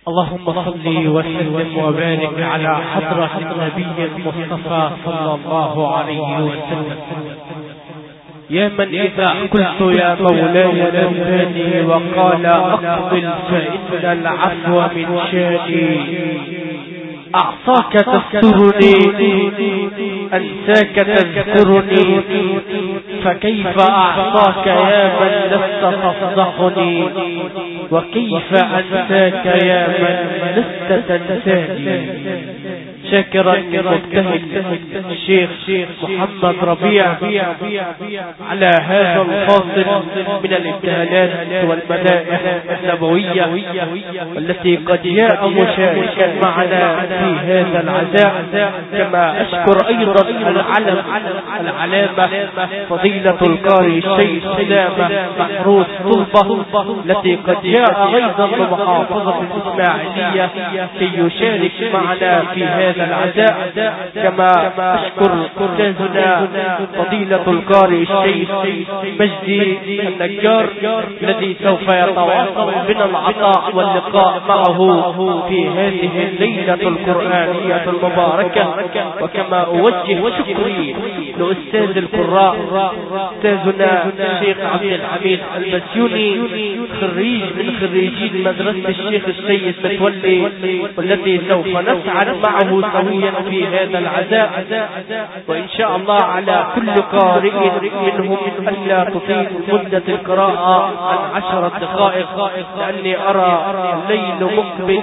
اللهم صل وسلم وبارك على حضرة النبي المصطفى صلى الله عليه وسلم. يا من إذا قلت يا مولاي نبهني وقال أقبل فإن العفو من شاني، أعصاك تسترني أنساك تذكرني، فكيف أعصاك يا من لست تفضحني، وكيف أنساك يا من لست تنساني. شاكرا مجتهد الشيخ محمد ربيع على هذا الفاصل من الابتهالات والمدائح النبوية التي قد جاء مشاركا معنا في هذا العزاء. كما أشكر أيضا العلامة فضيلة القارئ الشيخ سلامة محروس طلبة التي قد جاء أيضا بمحافظة الإسماعيلية كي يشارك معنا في هذا العزاء. كما أشكر أستاذنا فضيلة القارئ الشيخ مجدي النجار الذي سوف يتواصل بنا العطاء واللقاء معه في هذه الليلة القرآنية المباركة. وكما أوجه شكري لأستاذ القراء أستاذنا الشيخ عبد الحميد البسيوني، خريج من خريجين مدرسة الشيخ السيد متولي، والذي سوف نسعد معه سويا في هذا العزاء. وإن شاء الله على كل قارئ منهم ألا تطيل مدة القراءة عن 10 دقائق، لأني أرى الليل مقبل،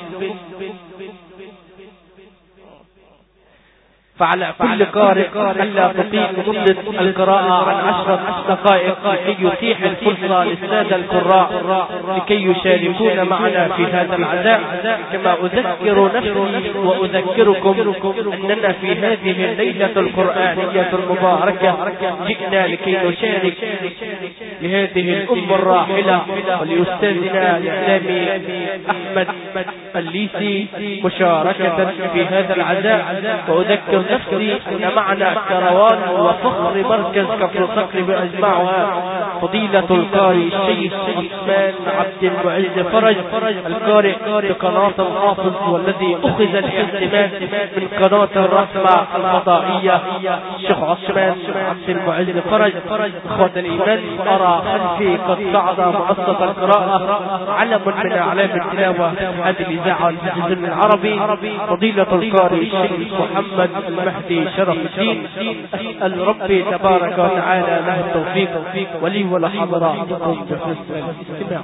فعلى كل قارئ ألا تطيل مدة القراءة عن 10 دقائق لكي يتيح الفرصة للسادة القراء لكي يشاركون معنا في هذا العزاء. كما أذكر نفسي وأذكركم أننا في هذه الليلة القرآنية المباركة جئنا لكي نشارك لهذه الأمة الراحلة ولأستاذنا الإسلامي أحمد الليثي مشاركة في هذا العزاء. وأذكر نفسي أن معنا كروان وفخر مركز كفر صقر بأجمعها فضيلة القارئ الشيخ عثمان عبد المعز فرج، القارئ بقناة الحافظ والذي أخذ الاهتمام من قناة الرحمة الفضائية. الشيخ عثمان عبد المعز فرج. إخوة الإيمان، أرى خلفي قد صعد منصة القراءة علم من أعلام التلاوة هذه الإذاعة الجزء العربي فضيلة القارئ الشيخ محمد المهدي شرف الدين. أسأل ربي تبارك وتعالى له التوفيق ولي ولحضراتكم بحسن الاستماع.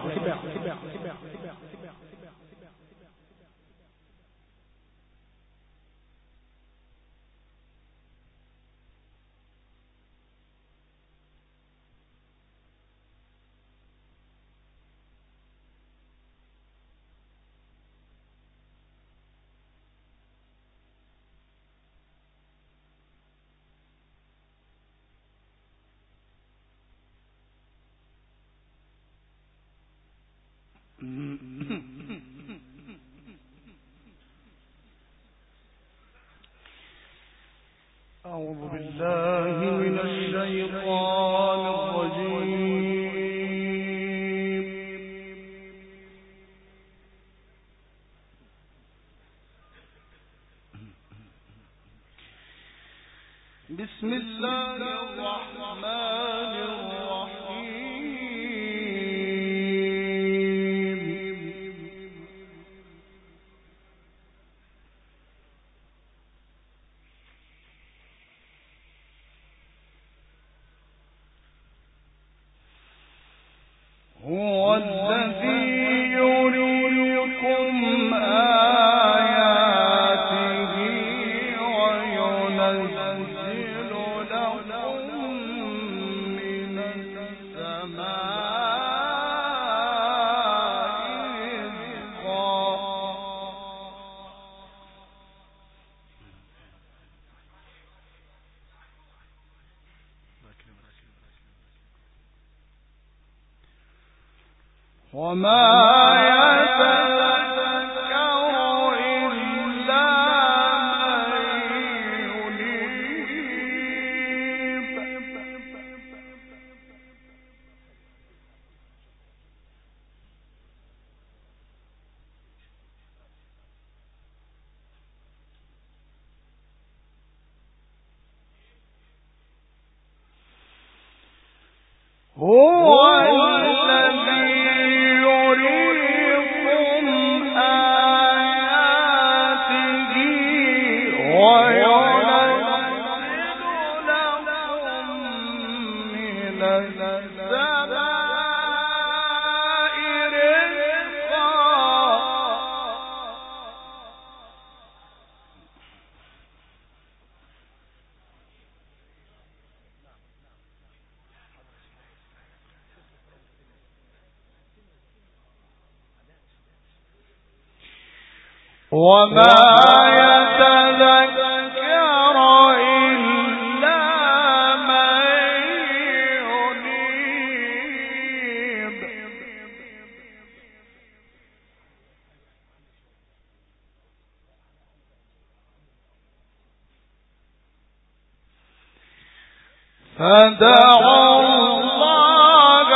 أعوذ بالله من الشيطان الرجيم. بسم الله الرحمن الرحيم. هو الذي يريكم آياته وينزل لكم من السماء رزقا. وما يتذكر إلا من ينيب. وما يتذكر إلا من ينيب فدعوا الله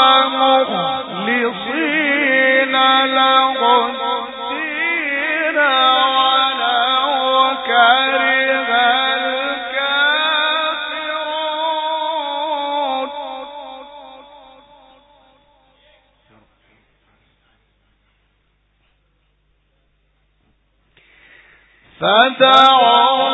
مخلصين له الدين ولو كره الكافرون فدعوا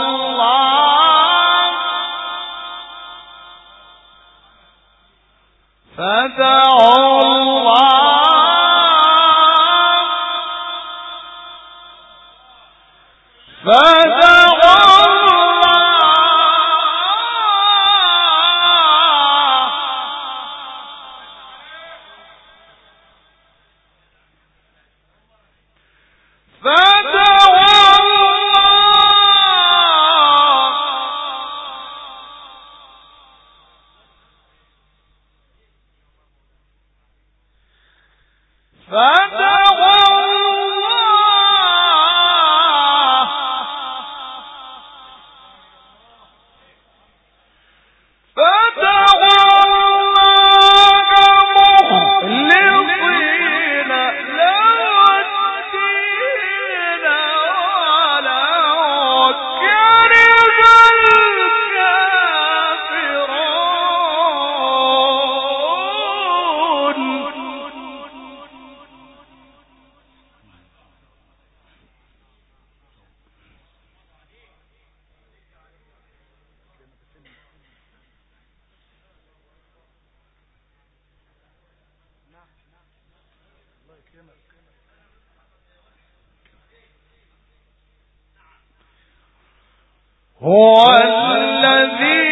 هو الذي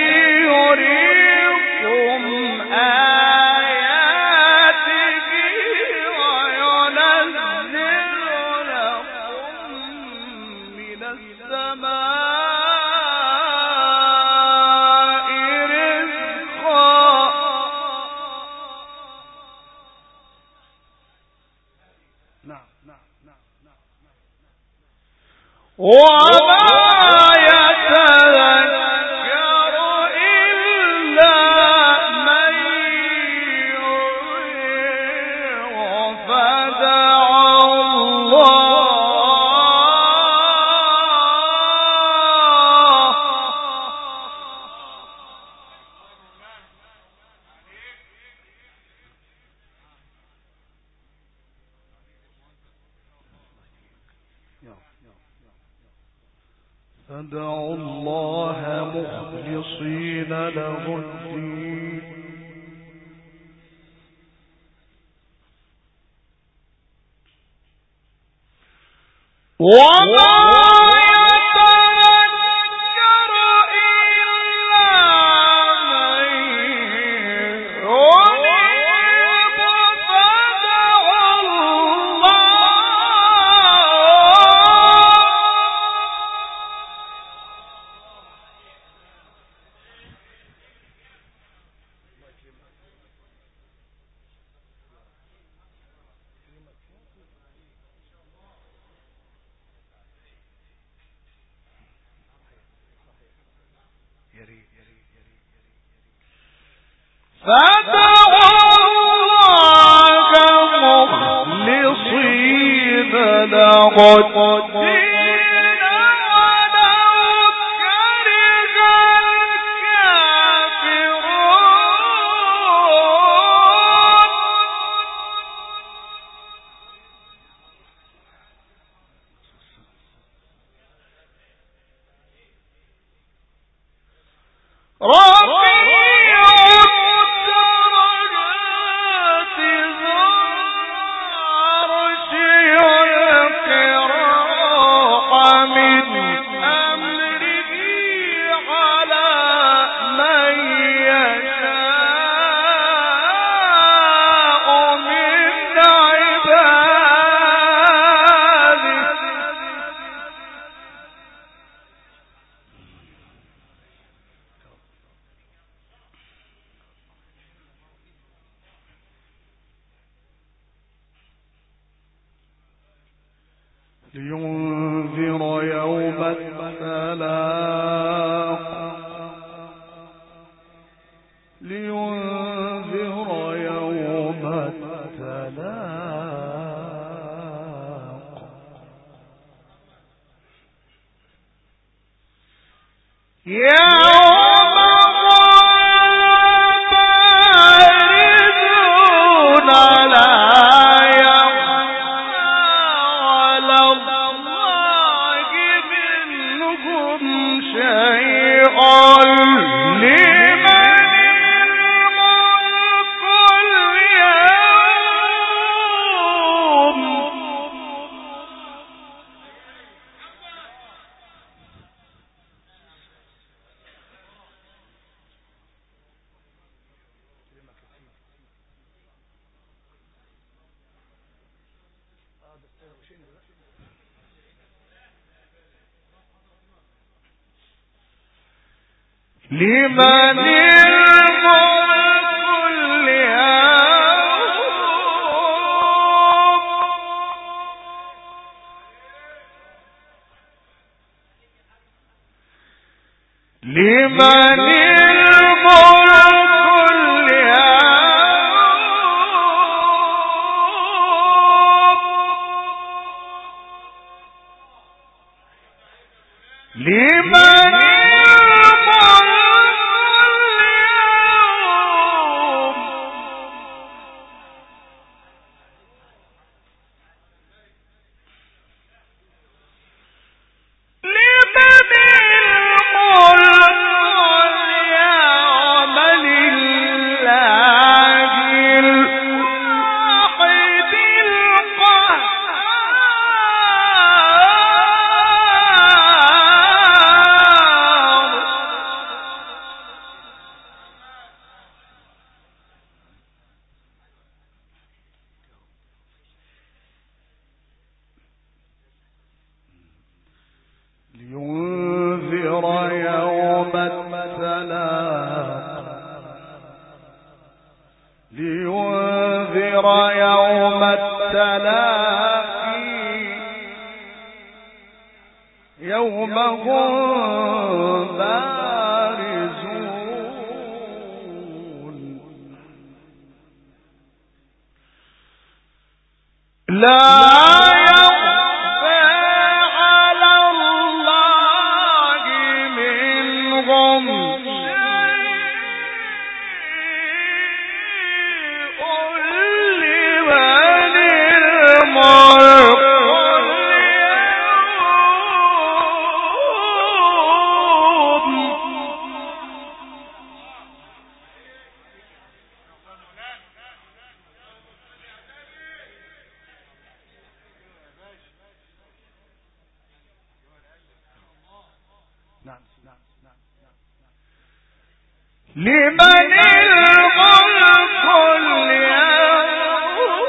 يريكم آياته وينزل لكم من السماء رزقا وما يتذكر إلا من ينيب فدعوا الله فدعوا الله مخلصين له الدين وما يتذكر إلا من ينيب فدعوا الله فدعوا الله مخلصين له الدين ولو كره الكافرون لينذر يوم التلاق لينذر يوم التلاق يوم بارزون لا يخفى على الله منهم شيء لمن الملك اليوم لمن الملك اليوم لمن الملك اليوم لمن لينذر يوم التلاق لينذر يوم التلاقي يوم هم بارزون لا لمن الملك اليوم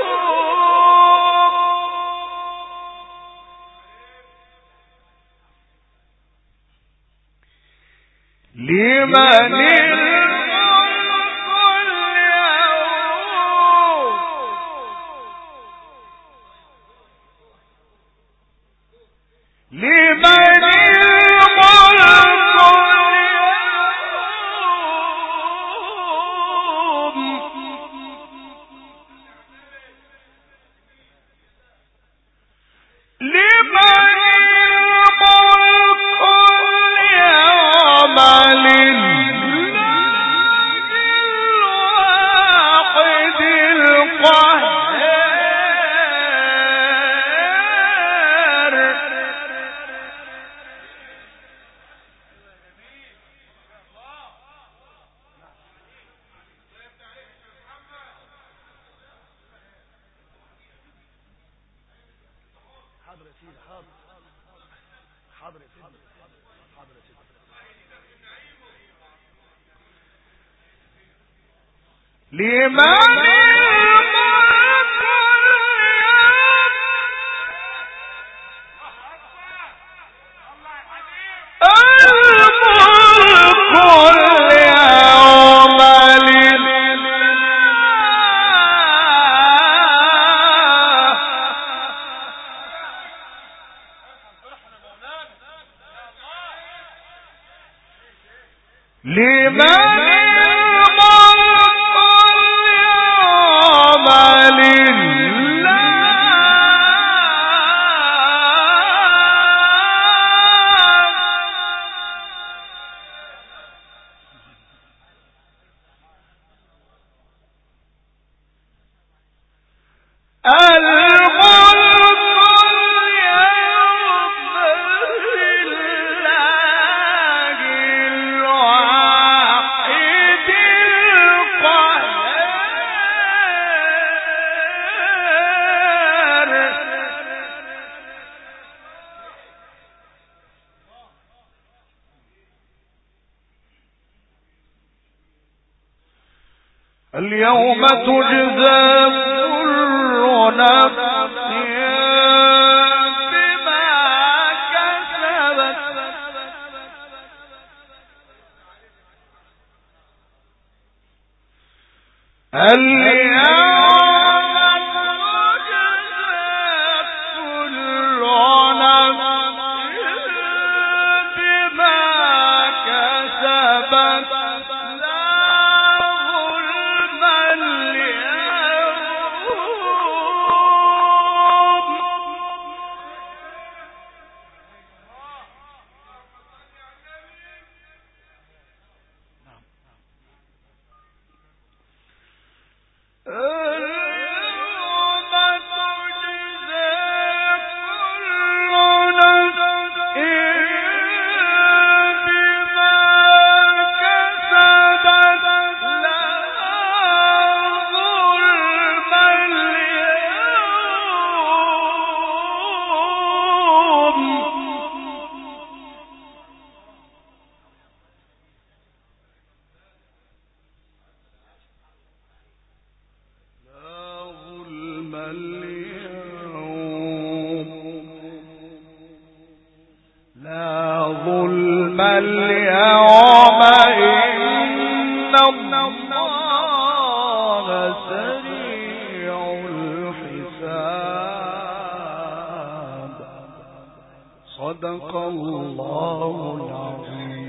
لمن الملك اليوم لمن اليوم تجزى كل نفس بما كسبت اليوم إن الله سريع الحساب. صدق الله العظيم.